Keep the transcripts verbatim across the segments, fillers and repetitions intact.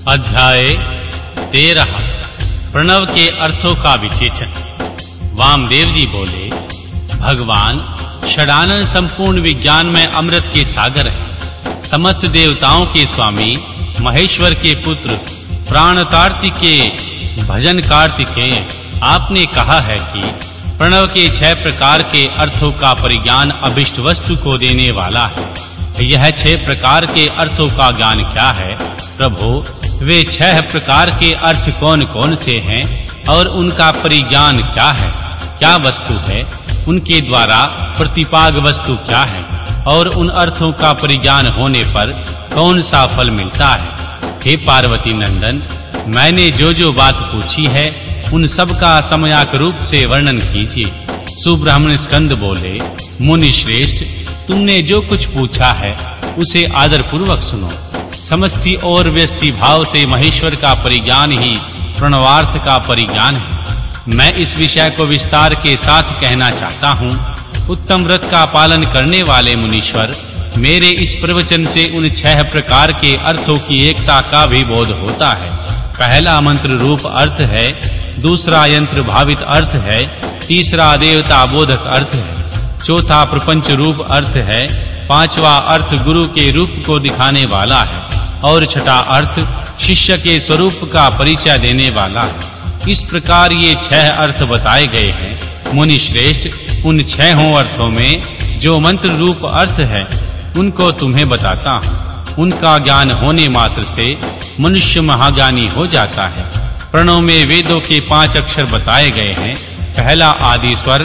अध्याय तेरह। प्रणव के अर्थों का विचेचन। वामदेव जी बोले, भगवान षडानंद संपूर्ण विज्ञान में अमृत के सागर हैं। समस्त देवताओं के स्वामी, महेश्वर के पुत्र, प्राणतार्ति के भजन कार्तिकेय, आपने कहा है कि प्रणव के छह प्रकार के अर्थों का परिज्ञान अभिष्ट वस्तु को देने वाला है। यह छह प्रकार के अर्थों का ज्ञान क्या है प्रभु? वे छह प्रकार के अर्थ कौन-कौन से हैं और उनका परिज्ञान क्या है? क्या वस्तु है? उनके द्वारा प्रतिपाग वस्तु क्या है और उन अर्थों का परिज्ञान होने पर कौन सा फल मिलता है? हे पार्वती नंदन, मैंने जो जो बात पूछी है उन सब का समयाक रूप से वर्णन कीजिए। सुब्रह्मण्य स्कंद बोले, मुनि श्रेष्ठ, तुमने जो कुछ पूछा है उसे आदर पूर्वक सुनो। समष्टि और व्यष्टि भाव से महेश्वर का परिज्ञान ही प्रणवार्थ का परिज्ञान है। मैं इस विषय को विस्तार के साथ कहना चाहता हूँ। उत्तम व्रत का पालन करने वाले मुनीश्वर, मेरे इस प्रवचन से उन छह प्रकार के अर्थों की एकता का भी बोध होता है। पहला मंत्र रूप अर्थ है, दूसरा यंत्र भावित अर्थ है, तीसरा देवता बोधक अर्थ है, चौथा प्रपंच रूप अर्थ है, पांचवा अर्थ गुरु के रूप को दिखाने वाला है और छठा अर्थ शिष्य के स्वरूप का परिचय देने वाला है। इस प्रकार ये छह अर्थ बताए गए हैं। मुनि श्रेष्ठ, उन छहों अर्थों में जो मंत्र रूप अर्थ है उनको तुम्हें बताता हूँ। उनका ज्ञान होने मात्र से मनुष्य महाज्ञानी हो जाता है। प्रणव में वेदों के पांच अक्षर बताए गए हैं। पहला आदि स्वर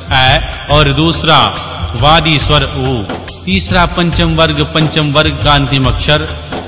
अ और दूसरा वादी स्वर उ, तीसरा पंचम वर्ग पंचम वर्ग का अंतिम अक्षर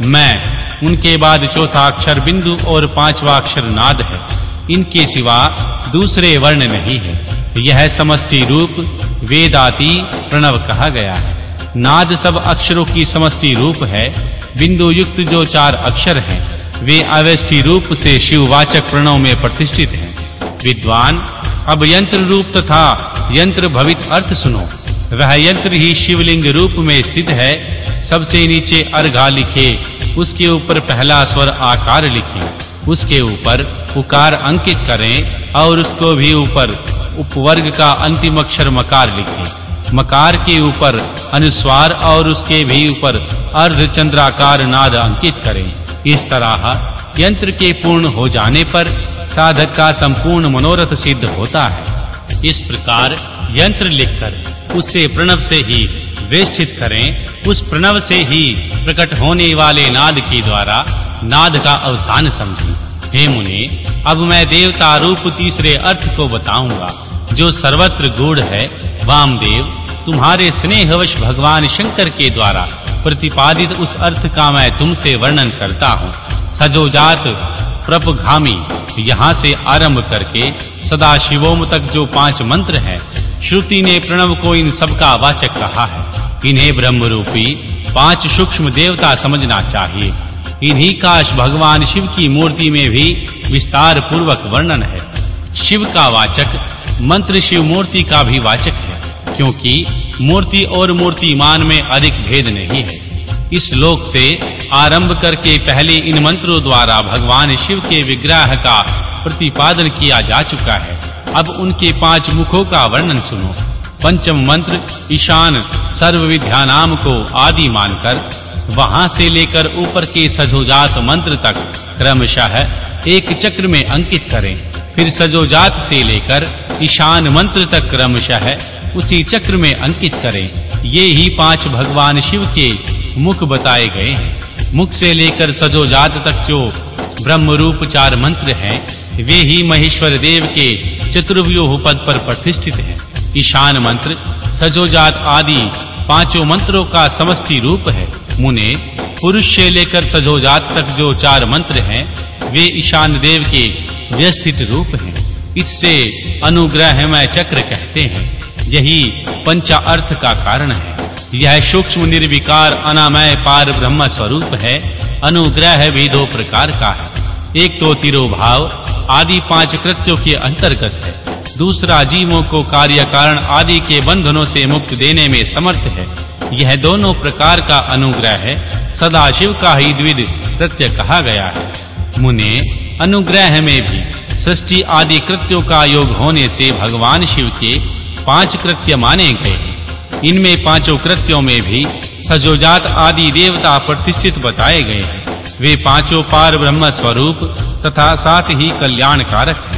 मैं, उनके बाद चौथा अक्षर बिंदु और पांचवा अक्षर नाद है। इनके सिवा दूसरे वर्ण नहीं है। यह समष्टि रूप वेदाति प्रणव कहा गया है। नाद सब अक्षरों की समष्टि रूप है। बिंदु युक्त जो चार अक्षर हैं वे अवेष्टि रूप से शिववाचक प्रणव में प्रतिष्ठित हैं। विद्वान, अब यंत्र रूप तथा यंत्र भवित अर्थ सुनो। वह यंत्र ही शिवलिंग रूप में स्थित है। सबसे नीचे अर्घा लिखे, उसके ऊपर पहला स्वर आकार लिखें, उसके ऊपर उकार अंकित करें और उसको भी ऊपर उपवर्ग का अंतिम अक्षर मकार लिखें। मकार के ऊपर अनुस्वार और उसके भी ऊपर अर्धचंद्राकार नाद अंकित करें। इस तरह यंत्र के पूर्ण हो जाने पर साधक का संपूर्ण मनोरथ सिद्ध होता है। इस प्रकार यंत्र लिखकर उसे प्रणव से ही वेष्टित करें। उस प्रणव से ही प्रकट होने वाले नाद के द्वारा नाद का अवसान समझें। हे मुनि, अब मैं देवता रूप तीसरे अर्थ को बताऊंगा जो सर्वत्र गूढ़ है। वामदेव, तुम्हारे स्नेहवश भगवान शंकर के द्वारा प्रतिपादित उस अर्थ का मैं तुमसे वर्णन करता हूँ। सजोजात प्रपगामी यहाँ से आरंभ करके सदा शिवोम तक जो पांच मंत्र हैं, श्रुति ने प्रणव को इन सब का वाचक कहा है। इन्हें ब्रह्म रूपी पांच सूक्ष्म देवता समझना चाहिए। इन्हीं का भगवान शिव की मूर्ति में भी विस्तार पूर्वक वर्णन है। शिव का वाचक मंत्र शिव मूर्ति का भी वाचक है, क्योंकि मूर्ति और मूर्तिमान में अधिक भेद नहीं है। इस लोक से आरंभ करके पहले इन मंत्रों द्वारा भगवान शिव के विग्रह का प्रतिपादन किया जा चुका है। अब उनके पांच मुखों का वर्णन सुनो। पंचम मंत्र ईशान सर्व विद्या नाम को आदि मानकर वहां से लेकर ऊपर के सजोजात मंत्र तक क्रमशः एक चक्र में अंकित करें। फिर सजोजात से लेकर ईशान मंत्र तक क्रमशः उसी चक्र में अंकित करें। ये ही पांच भगवान शिव के मुख बताए गए हैं। मुख से लेकर सजोजात तक जो ब्रह्म रूप चार मंत्र हैं, वे ही महेश्वर देव के चतुर्व्यूह पद पर प्रतिष्ठित हैं। ईशान मंत्र, सजोजात आदि पांचों मंत्रों का समष्टि रूप है। मुने, पुरुष से लेकर सजोजात तक जो चार मंत्र हैं, वे ईशान देव के व्यवस्थित रूप हैं। इससे अनुग्रहमय चक्र कहते हैं। यही पंचा अर्थ का कारण है। यह सूक्ष्म निर्विकार अनामय पार ब्रह्म स्वरूप है। अनुग्रह भी दो प्रकार का है। एक तो तिरोभाव आदि पांच कृत्यों के अंतर्गत है। दूसरा जीवों को कार्य कारण आदि के बंधनों से मुक्त देने में समर्थ है। यह दोनों प्रकार का अनुग्रह सदाशिव का ही द्विविध कृत्य कहा गया है। मुने, अनुग्रह में भी सृष्टि आदि कृत्यों का योग होने से भगवान शिव के पांच कृत्य माने गए हैं। इनमें पांचों कृत्यों में भी सजोजात आदि देवता प्रतिष्ठित बताए गए हैं। वे पांचों पार ब्रह्म स्वरूप तथा साथ ही कल्याण कारक हैं।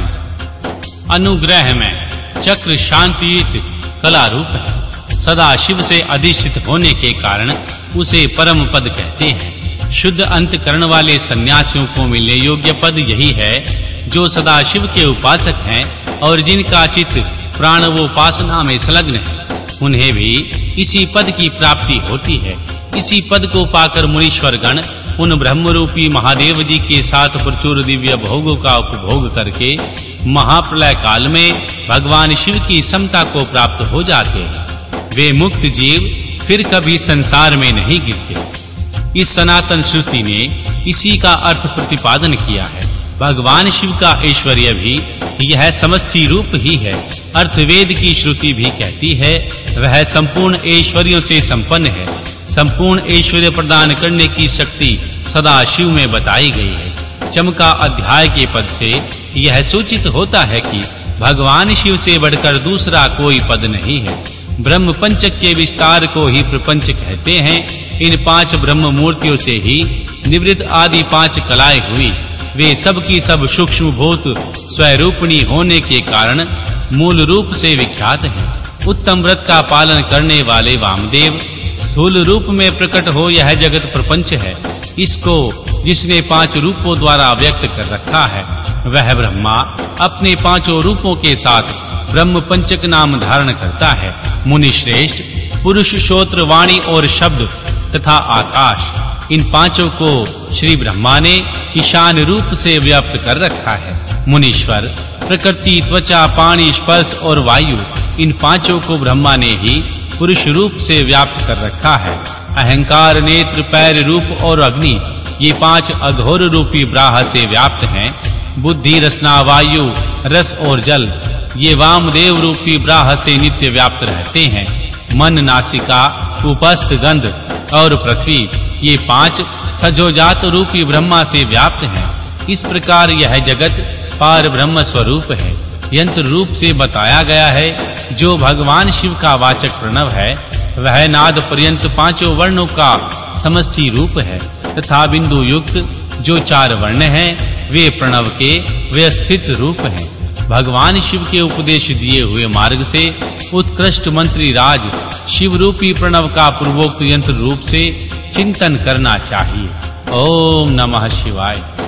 अनुग्रह में चक्र शांतियुत कला रूप है। सदा शिव से अधिष्ठित होने के कारण उसे परम पद कहते हैं। शुद्ध अंतकरण वाले सन्यासियों को मिलने योग्य पद यही है जो सदा शिव के उपासक हैं और जिनका चित्त प्राण व उपासना में संलग्न है, उन्हें भी इसी पद की प्राप्ति होती है। इसी पद को पाकर मुनीश्वर गण उन ब्रह्म रूपी महादेव जी के साथ प्रचुर दिव्य भोगों का उपभोग करके महाप्रलय काल में भगवान शिव की समता को प्राप्त हो जाते हैं। वे मुक्त जीव फिर कभी संसार में नहीं गिरते। इस सनातन श्रुति ने इसी का अर्थ प्रतिपादन किया है। भगवान शिव का ऐश्वर्य भी यह समष्टि रूप ही है। अर्थवेद की श्रुति भी कहती है वह संपूर्ण ऐश्वर्यों से संपन्न है। संपूर्ण ऐश्वर्य प्रदान करने की शक्ति सदा शिव में बताई गई है। चमका अध्याय के पद से यह सूचित होता है कि भगवान शिव से बढ़कर दूसरा कोई पद नहीं है। ब्रह्म पंचक के विस्तार को ही प्रपंच कहते हैं। इन पांच ब्रह्म मूर्तियों से ही निवृत्त आदि पांच कलाएं हुई। वे सब की सब सूक्ष्म भूत स्वरूपणी होने के कारण मूल रूप से विख्यात हैं। उत्तम व्रत का पालन करने वाले वामदेव स्थूल रूप में प्रकट हो यह जगत प्रपंच है। इसको जिसने पांच रूपों द्वारा व्यक्त कर रखा है वह ब्रह्मा अपने पांचों रूपों के साथ ब्रह्म पंचक नाम धारण करता है। मुनि श्रेष्ठ, पुरुष, श्रोत्र, वाणी और शब्द तथा आकाश, इन पांचों को श्री ब्रह्मा ने ईशान रूप से व्याप्त कर रखा है। मुनीश्वर, प्रकृति, त्वचा, पानी, स्पर्श और वायु, इन पांचों को ब्रह्मा ने ही पुरुष रूप से व्याप्त कर रखा है। अहंकार, नेत्र, पैर, रूप और अग्नि, ये पांच अघोर रूपी ब्राह से व्याप्त हैं। बुद्धि, रसना, वायु, रस और जल, ये वामदेव रूपी ब्राह से नित्य व्याप्त रहते हैं। मन, नासिका, उपस्थ, गंध और पृथ्वी, ये पांच सजोजात रूपी ब्रह्मा से व्याप्त हैं। इस प्रकार यह जगत पार ब्रह्म स्वरूप है। यंत्र रूप से बताया गया है। जो भगवान शिव का वाचक प्रणव है वह नाद पर्यंत पांचों वर्णों का समष्टि रूप है तथा बिंदु युक्त जो चार वर्ण हैं वे प्रणव के व्यवस्थित रूप हैं। भगवान शिव के उपदेश दिए हुए मार्ग से उत्कृष्ट मंत्री राज शिव रूपी प्रणव का पूर्वोक्त यंत्र रूप से चिंतन करना चाहिए। ओम नमः शिवाय।